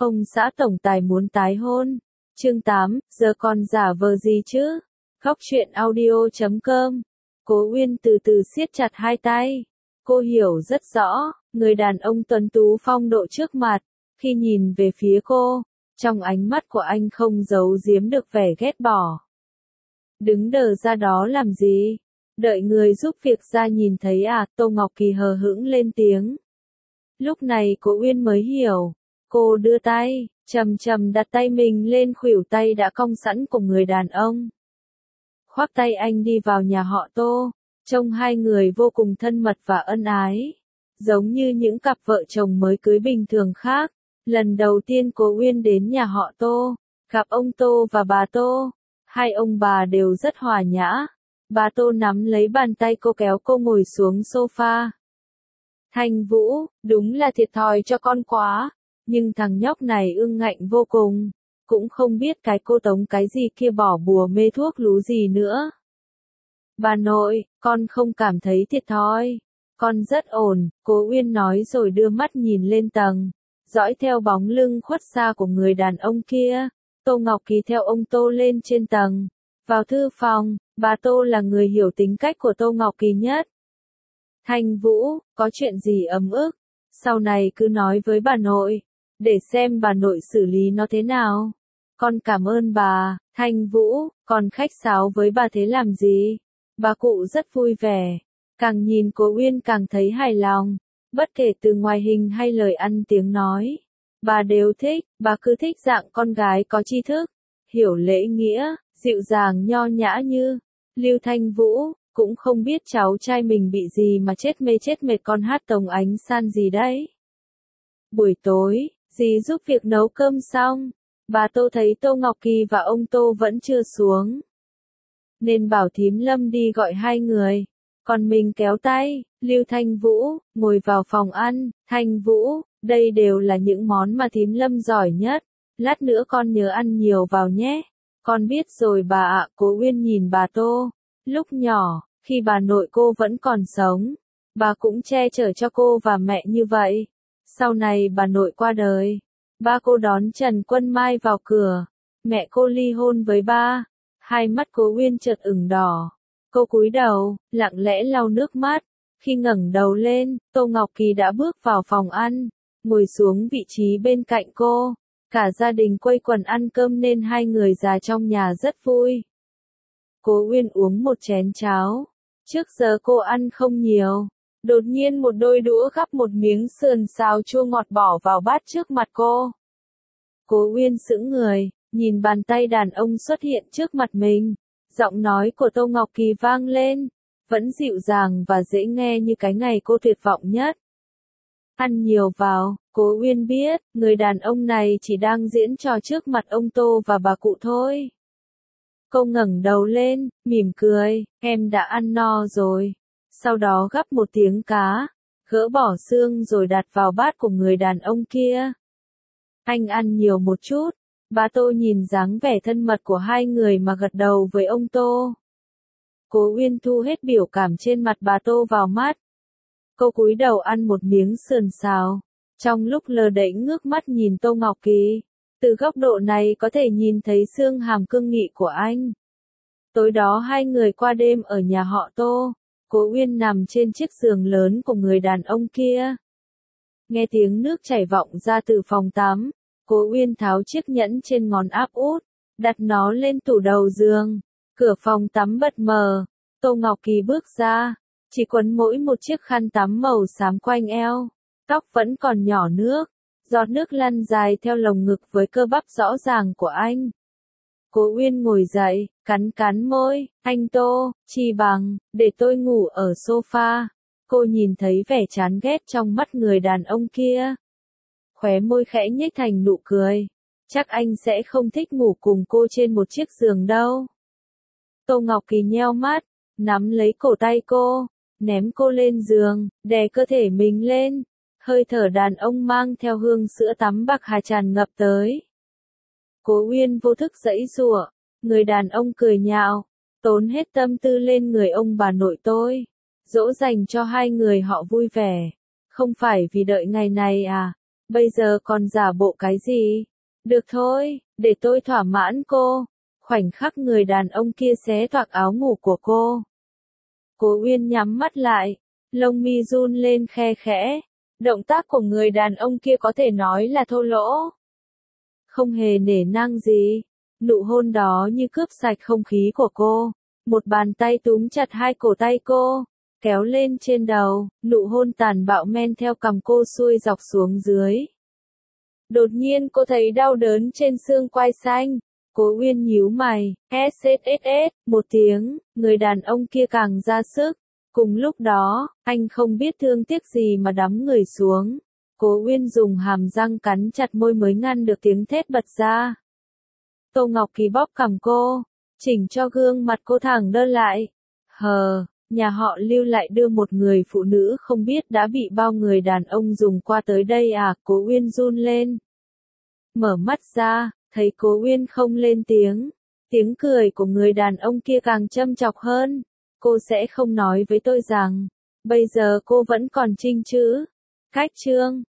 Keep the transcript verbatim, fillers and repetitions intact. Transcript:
Ông xã tổng tài muốn tái hôn. Chương tám, giờ còn giả vờ gì chứ? Góc truyện audio chấm com. Cố Uyên từ từ siết chặt hai tay. Cô hiểu rất rõ, người đàn ông tuấn tú phong độ trước mặt, khi nhìn về phía cô, trong ánh mắt của anh không giấu giếm được vẻ ghét bỏ. Đứng đờ ra đó làm gì? Đợi người giúp việc ra nhìn thấy à? Tô Ngọc Kỳ hờ hững lên tiếng. Lúc này Cố Uyên mới hiểu. Cô đưa tay, chậm chậm đặt tay mình lên khuỷu tay đã cong sẵn của người đàn ông. Khoác tay anh đi vào nhà họ Tô, trông hai người vô cùng thân mật và ân ái, giống như những cặp vợ chồng mới cưới bình thường khác. Lần đầu tiên Cố Uyên đến nhà họ Tô, gặp ông Tô và bà Tô, hai ông bà đều rất hòa nhã. Bà Tô nắm lấy bàn tay cô kéo cô ngồi xuống sofa. Thanh Vũ, đúng là thiệt thòi cho con quá, nhưng thằng nhóc này ương ngạnh vô cùng, cũng không biết cái cô Tống cái gì kia bỏ bùa mê thuốc lú gì nữa. Bà nội, con không cảm thấy thiệt thòi, con rất ổn, Cố Uyên nói rồi đưa mắt nhìn lên tầng, dõi theo bóng lưng khuất xa của người đàn ông kia. Tô Ngọc Kỳ theo ông Tô lên trên tầng, vào thư phòng. Bà Tô là người hiểu tính cách của Tô Ngọc Kỳ nhất. Thanh Vũ, có chuyện gì ấm ức, sau này cứ nói với bà nội, để xem bà nội xử lý nó thế nào. Con cảm ơn bà. Thanh Vũ, còn khách sáo với bà thế làm gì? Bà cụ rất vui vẻ, càng nhìn Cố Uyên càng thấy hài lòng, bất kể từ ngoại hình hay lời ăn tiếng nói, bà đều thích. Bà cứ thích dạng con gái có tri thức, hiểu lễ nghĩa, dịu dàng nho nhã như Lưu Thanh Vũ. Cũng không biết cháu trai mình bị gì mà chết mê chết mệt con hát Tống Ánh San gì đấy. Buổi tối, dì giúp việc nấu cơm xong, bà Tô thấy Tô Ngọc Kỳ và ông Tô vẫn chưa xuống, nên bảo thím Lâm đi gọi hai người, còn mình kéo tay Lưu Thanh Vũ ngồi vào phòng ăn. Thanh Vũ, đây đều là những món mà thím Lâm giỏi nhất, lát nữa con nhớ ăn nhiều vào nhé. Con biết rồi bà ạ. Cố Uyên nhìn bà Tô. Lúc nhỏ, khi bà nội cô vẫn còn sống, bà cũng che chở cho cô và mẹ như vậy. Sau này bà nội qua đời, ba cô đón Trần Quân Mai vào cửa, mẹ cô ly hôn với ba. Hai mắt Cố Uyên chợt ửng đỏ. Cô cúi đầu, lặng lẽ lau nước mắt. Khi ngẩng đầu lên, Tô Ngọc Kỳ đã bước vào phòng ăn, ngồi xuống vị trí bên cạnh cô. Cả gia đình quây quần ăn cơm nên hai người già trong nhà rất vui. Cố Uyên uống một chén cháo. Trước giờ cô ăn không nhiều. Đột nhiên một đôi đũa gắp một miếng sườn xào chua ngọt bỏ vào bát trước mặt cô. Cố Uyên sững người, nhìn bàn tay đàn ông xuất hiện trước mặt mình. Giọng nói của Tô Ngọc Kỳ vang lên, vẫn dịu dàng và dễ nghe như cái ngày cô tuyệt vọng nhất. Ăn nhiều vào. Cố Uyên biết, người đàn ông này chỉ đang diễn trò trước mặt ông Tô và bà cụ thôi. Cô ngẩng đầu lên, mỉm cười, em đã ăn no rồi. Sau đó gắp một tiếng cá, gỡ bỏ xương rồi đặt vào bát của người đàn ông kia. Anh ăn nhiều một chút. Bà Tô nhìn dáng vẻ thân mật của hai người mà gật đầu với ông Tô. Cố Uyên thu hết biểu cảm trên mặt bà Tô vào mắt. Cô cúi đầu ăn một miếng sườn xào, trong lúc lờ đễnh ngước mắt nhìn Tô Ngọc Kỳ. Từ góc độ này có thể nhìn thấy xương hàm cương nghị của anh. Tối đó hai người qua đêm ở nhà họ Tô. Cố Uyên nằm trên chiếc giường lớn của người đàn ông kia. Nghe tiếng nước chảy vọng ra từ phòng tắm, Cố Uyên tháo chiếc nhẫn trên ngón áp út, đặt nó lên tủ đầu giường. Cửa phòng tắm bật mở, Tô Ngọc Kỳ bước ra, chỉ quấn mỗi một chiếc khăn tắm màu xám quanh eo, tóc vẫn còn nhỏ nước, giọt nước lăn dài theo lồng ngực với cơ bắp rõ ràng của anh. Cố Uyên ngồi dậy, cắn cắn môi, anh Tô, chi bằng, để tôi ngủ ở sofa. Cô nhìn thấy vẻ chán ghét trong mắt người đàn ông kia. Khóe môi khẽ nhếch thành nụ cười. Chắc anh sẽ không thích ngủ cùng cô trên một chiếc giường đâu. Tô Ngọc Kỳ nheo mắt, nắm lấy cổ tay cô, ném cô lên giường, đè cơ thể mình lên. Hơi thở đàn ông mang theo hương sữa tắm bạc hà tràn ngập tới. Cố Uyên vô thức giãy giụa, người đàn ông cười nhạo, tốn hết tâm tư lên người ông bà nội tôi, dỗ dành cho hai người họ vui vẻ, không phải vì đợi ngày này à? Bây giờ còn giả bộ cái gì? Được thôi, để tôi thỏa mãn cô. Khoảnh khắc người đàn ông kia xé toạc áo ngủ của cô. Cố Uyên nhắm mắt lại, lông mi run lên khe khẽ. Động tác của người đàn ông kia có thể nói là thô lỗ. Không hề nể nang gì. Nụ hôn đó như cướp sạch không khí của cô. Một bàn tay túm chặt hai cổ tay cô, kéo lên trên đầu, nụ hôn tàn bạo men theo cằm cô xuôi dọc xuống dưới. Đột nhiên cô thấy đau đớn trên xương quai xanh. Cố Uyên nhíu mày, ét ét ét ét, một tiếng, người đàn ông kia càng ra sức. Cùng lúc đó, anh không biết thương tiếc gì mà đắm người xuống. Cố Uyên dùng hàm răng cắn chặt môi mới ngăn được tiếng thét bật ra. Tô Ngọc Kỳ bóp cằm cô, chỉnh cho gương mặt cô thẳng đơ lại. Hờ, nhà họ Lưu lại đưa một người phụ nữ không biết đã bị bao người đàn ông dùng qua tới đây à? Cố Uyên run lên. Mở mắt ra, thấy Cố Uyên không lên tiếng. Tiếng cười của người đàn ông kia càng châm chọc hơn. Cô sẽ không nói với tôi rằng, bây giờ cô vẫn còn trinh chứ? Khách trương.